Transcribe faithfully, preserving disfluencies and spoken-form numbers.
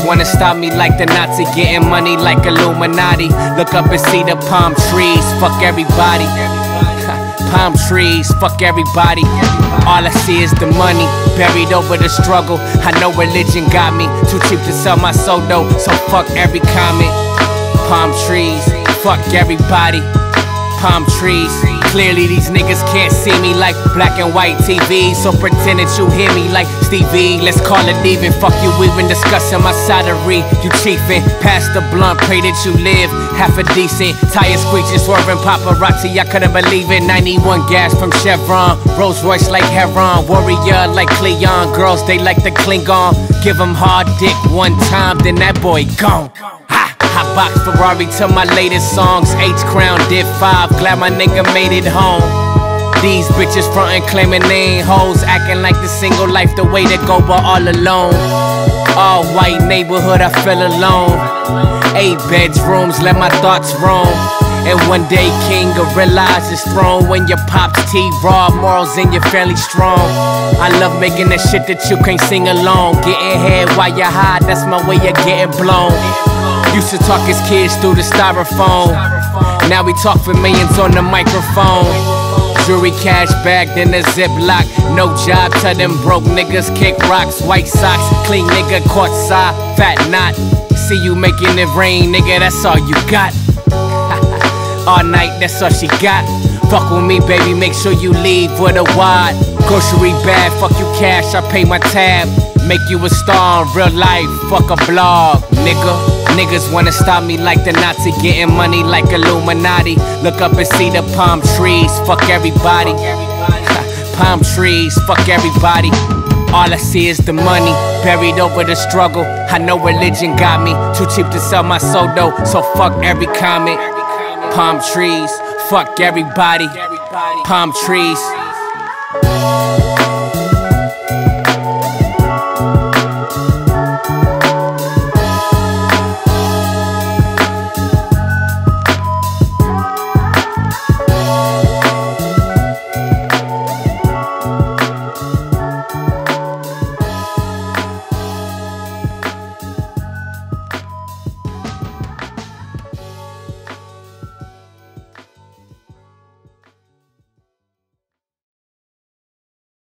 wanna stop me like the Nazi, getting money like Illuminati. Look up and see the palm trees, fuck everybody. Palm trees, fuck everybody. All I see is the money, buried over the struggle. I know religion got me, too cheap to sell my soul though, so fuck every comment. Palm trees, fuck everybody. Palm trees, clearly these niggas can't see me like black and white T V, so pretend that you hear me like Stevie. Let's call it even, fuck you even discussing my salary. You chiefin', pass the blunt, pray that you live half a decent. Tires screeching, swerving paparazzi, I couldn't believe it. Ninety-one gas from Chevron, Rolls Royce like Heron, Warrior like Cleon. Girls, they like the Klingon. Give them hard dick one time, then that boy gone. I box Ferrari to my latest songs. H-Crown did five, glad my nigga made it home. These bitches frontin' claiming they ain't hoes, acting like the single life the way to go but all alone. All white neighborhood, I feel alone. Eight bedrooms, let my thoughts roam. And one day king will realize his throne when your pops T-Raw, morals in your family strong. I love making that shit that you can't sing along. Getting head while you high, that's my way of getting blown. Used to talk as kids through the styrofoam. Now we talk for millions on the microphone. Jewelry cash bagged in a Ziploc. No job to them broke niggas, kick rocks. White socks, clean nigga caught side, fat knot. See you making it rain, nigga, that's all you got. All night, that's all she got. Fuck with me, baby, make sure you leave with a wad. Grocery bag, fuck you cash, I pay my tab. Make you a star in real life, fuck a blog, nigga. Niggas wanna stop me like the Nazi, getting money like Illuminati. Look up and see the palm trees, fuck everybody. Palm trees, fuck everybody. All I see is the money, buried over the struggle. I know religion got me, too cheap to sell my soul though, so fuck every comment. Palm trees, fuck everybody. Palm trees.